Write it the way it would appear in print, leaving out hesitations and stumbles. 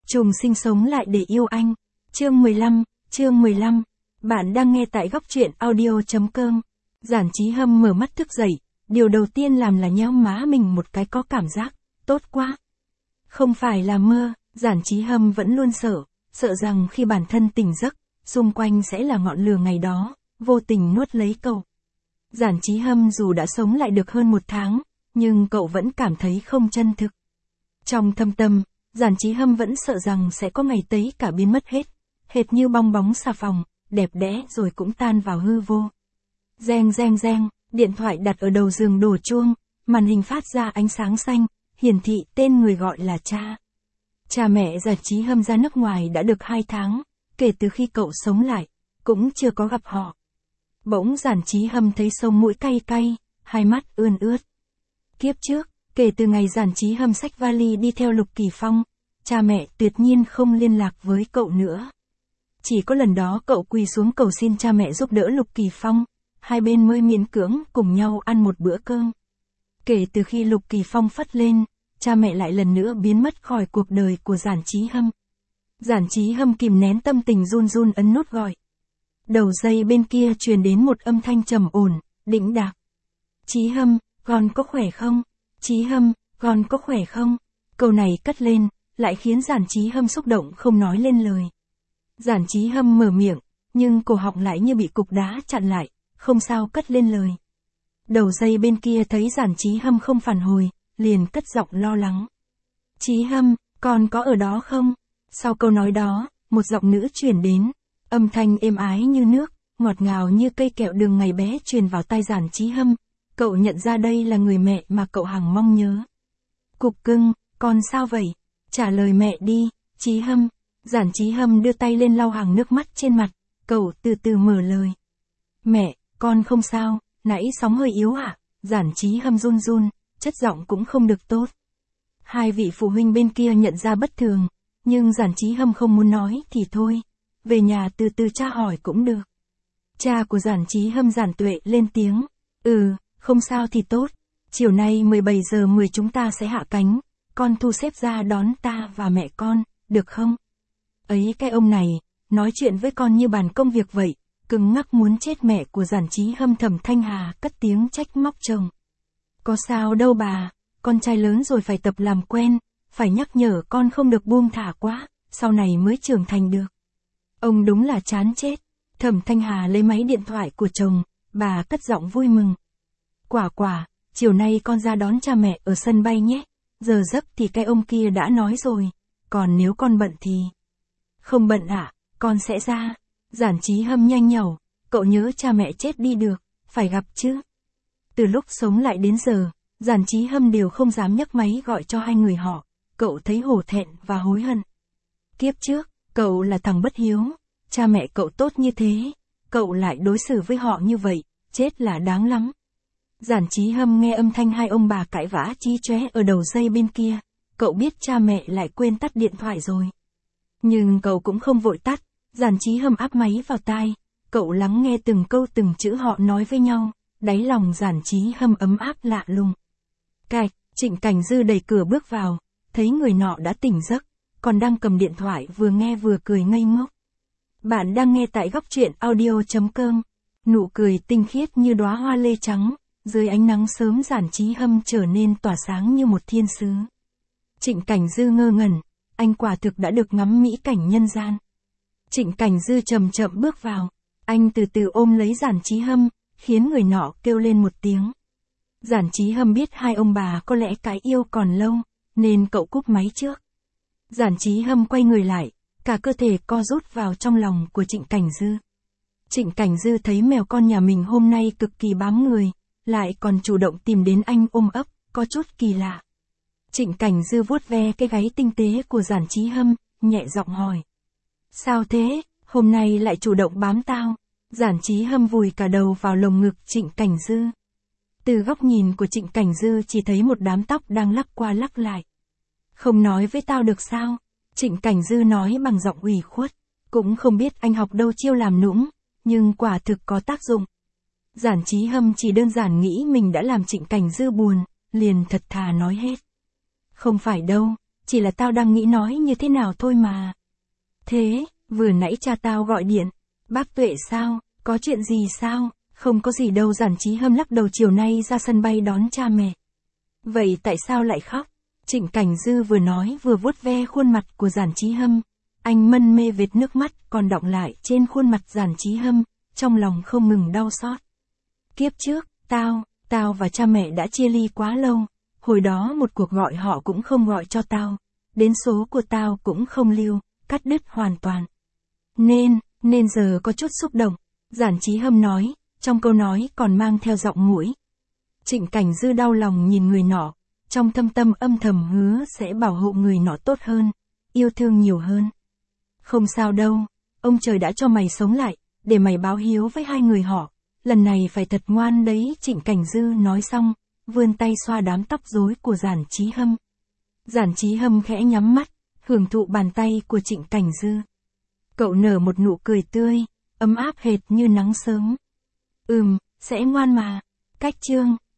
Trùng sinh sống lại để yêu anh. Chương 15. Bạn đang nghe tại góc truyện audio.com. Giản Chí Hâm mở mắt thức dậy, điều đầu tiên làm là nhéo má mình một cái, có cảm giác tốt quá. Không phải là mơ, Giản Chí Hâm vẫn luôn sợ rằng khi bản thân tỉnh giấc, xung quanh sẽ là ngọn lửa ngày đó, vô tình nuốt lấy cậu. Giản Chí Hâm dù đã sống lại được hơn 1 tháng, nhưng cậu vẫn cảm thấy không chân thực. Trong thâm tâm, Giản Chí Hâm vẫn sợ rằng sẽ có ngày tấy cả biến mất hết, hệt như bong bóng xà phòng, đẹp đẽ rồi cũng tan vào hư vô. Reng, điện thoại đặt ở đầu giường đổ chuông, màn hình phát ra ánh sáng xanh, hiển thị tên người gọi là cha. Cha mẹ Giản Chí Hâm ra nước ngoài đã được 2 tháng, kể từ khi cậu sống lại, cũng chưa có gặp họ. Bỗng Giản Chí Hâm thấy sống mũi cay cay, hai mắt ươn ướt. Kiếp trước, kể từ ngày Giản Chí Hâm xách vali đi theo Lục Kỳ Phong, cha mẹ tuyệt nhiên không liên lạc với cậu nữa. Chỉ có lần đó cậu quỳ xuống cầu xin cha mẹ giúp đỡ Lục Kỳ Phong, hai bên mới miễn cưỡng cùng nhau ăn một bữa cơm. Kể từ khi Lục Kỳ Phong phất lên, cha mẹ lại lần nữa biến mất khỏi cuộc đời của Giản Chí Hâm. Giản Chí Hâm kìm nén tâm tình run ấn nút gọi. Đầu dây bên kia truyền đến một âm thanh trầm ổn, đĩnh đạc. Chí Hâm, con có khỏe không? Chí Hâm, con có khỏe không? Câu này cất lên, lại khiến Giản Chí Hâm xúc động không nói lên lời. Giản Chí Hâm mở miệng, nhưng cổ họng lại như bị cục đá chặn lại, không sao cất lên lời. Đầu dây bên kia thấy Giản Chí Hâm không phản hồi, liền cất giọng lo lắng. Chí Hâm, con có ở đó không? Sau câu nói đó, một giọng nữ truyền đến, âm thanh êm ái như nước, ngọt ngào như cây kẹo đường ngày bé truyền vào tai Giản Chí Hâm. Cậu nhận ra đây là người mẹ mà cậu hằng mong nhớ. Cục cưng, con sao vậy? Trả lời mẹ đi, Chí Hâm. Giản Chí Hâm đưa tay lên lau hàng nước mắt trên mặt, cậu từ từ mở lời. Mẹ, con không sao, nãy sóng hơi yếu ạ. Giản Chí Hâm run, chất giọng cũng không được tốt. Hai vị phụ huynh bên kia nhận ra bất thường, nhưng Giản Chí Hâm không muốn nói thì thôi. Về nhà từ từ tra hỏi cũng được. Cha của Giản Chí Hâm Giản Tuệ lên tiếng. Không sao thì tốt. Chiều nay 17 giờ 10 chúng ta sẽ hạ cánh. Con thu xếp ra đón ta và mẹ con, được không? Ấy cái ông này, nói chuyện với con như bàn công việc vậy, cứng ngắc muốn chết. Mẹ của Giản Chí Hâm Thẩm Thanh Hà cất tiếng trách móc chồng. Có sao đâu bà, con trai lớn rồi phải tập làm quen, phải nhắc nhở con không được buông thả quá, sau này mới trưởng thành được. Ông đúng là chán chết. Thẩm Thanh Hà lấy máy điện thoại của chồng, bà cất giọng vui mừng. Quả, chiều nay con ra đón cha mẹ ở sân bay nhé. Giờ giấc thì cái ông kia đã nói rồi, còn nếu con bận thì... Không bận ạ, con sẽ ra. Giản Chí Hâm nhanh nhảu, cậu nhớ cha mẹ chết đi được, phải gặp chứ. Từ lúc sống lại đến giờ, Giản Chí Hâm đều không dám nhấc máy gọi cho hai người họ, cậu thấy hổ thẹn và hối hận. Kiếp trước, cậu là thằng bất hiếu, cha mẹ cậu tốt như thế, cậu lại đối xử với họ như vậy, chết là đáng lắm. Giản Chí Hâm nghe âm thanh hai ông bà cãi vã chí chóe ở đầu dây bên kia, cậu biết cha mẹ lại quên tắt điện thoại rồi. Nhưng cậu cũng không vội tắt, Giản Chí Hâm áp máy vào tai, cậu lắng nghe từng câu từng chữ họ nói với nhau, đáy lòng Giản Chí Hâm ấm áp lạ lùng. Cạch, Trịnh Cảnh Dư đẩy cửa bước vào, thấy người nọ đã tỉnh giấc, còn đang cầm điện thoại vừa nghe vừa cười ngây ngốc. Bạn đang nghe tại góc truyện audio.com, nụ cười tinh khiết như đóa hoa lê trắng, dưới ánh nắng sớm Giản Chí Hâm trở nên tỏa sáng như một thiên sứ. Trịnh Cảnh Dư ngơ ngẩn, anh quả thực đã được ngắm mỹ cảnh nhân gian. Trịnh Cảnh Dư chậm bước vào, anh từ từ ôm lấy Giản Chí Hâm, khiến người nọ kêu lên một tiếng. Giản Chí Hâm biết hai ông bà có lẽ cái yêu còn lâu, nên cậu cúp máy trước. Giản Chí Hâm quay người lại, cả cơ thể co rút vào trong lòng của Trịnh Cảnh Dư. Trịnh Cảnh Dư thấy mèo con nhà mình hôm nay cực kỳ bám người, lại còn chủ động tìm đến anh ôm ấp, có chút kỳ lạ. Trịnh Cảnh Dư vuốt ve cái gáy tinh tế của Giản Chí Hâm, nhẹ giọng hỏi. Sao thế, hôm nay lại chủ động bám tao? Giản Chí Hâm vùi cả đầu vào lồng ngực Trịnh Cảnh Dư. Từ góc nhìn của Trịnh Cảnh Dư chỉ thấy một đám tóc đang lắc qua lắc lại. Không nói với tao được sao? Trịnh Cảnh Dư nói bằng giọng ủy khuất. Cũng không biết anh học đâu chiêu làm nũng, nhưng quả thực có tác dụng. Giản Chí Hâm chỉ đơn giản nghĩ mình đã làm Trịnh Cảnh Dư buồn, liền thật thà nói hết. Không phải đâu, chỉ là tao đang nghĩ nói như thế nào thôi mà. Thế, vừa nãy cha tao gọi điện. Bác Tuệ sao, có chuyện gì sao? Không có gì đâu, Giản Chí Hâm lắc đầu, chiều nay ra sân bay đón cha mẹ. Vậy tại sao lại khóc? Trịnh Cảnh Dư vừa nói vừa vuốt ve khuôn mặt của Giản Chí Hâm. Anh mân mê vệt nước mắt còn đọng lại trên khuôn mặt Giản Chí Hâm, trong lòng không ngừng đau xót. Kiếp trước, tao và cha mẹ đã chia ly quá lâu. Hồi đó một cuộc gọi họ cũng không gọi cho tao. Đến số của tao cũng không lưu, cắt đứt hoàn toàn. Nên giờ có chút xúc động. Giản Chí Hâm nói, trong câu nói còn mang theo giọng mũi. Trịnh Cảnh Dư đau lòng nhìn người nọ, trong thâm tâm âm thầm hứa sẽ bảo hộ người nọ tốt hơn, yêu thương nhiều hơn. Không sao đâu, ông trời đã cho mày sống lại, để mày báo hiếu với hai người họ, lần này phải thật ngoan đấy. Trịnh Cảnh Dư nói xong, vươn tay xoa đám tóc rối của Giản Chí Hâm. Giản Chí Hâm khẽ nhắm mắt, hưởng thụ bàn tay của Trịnh Cảnh Dư. Cậu nở một nụ cười tươi, ấm áp hệt như nắng sớm. Sẽ ngoan mà. Cách chương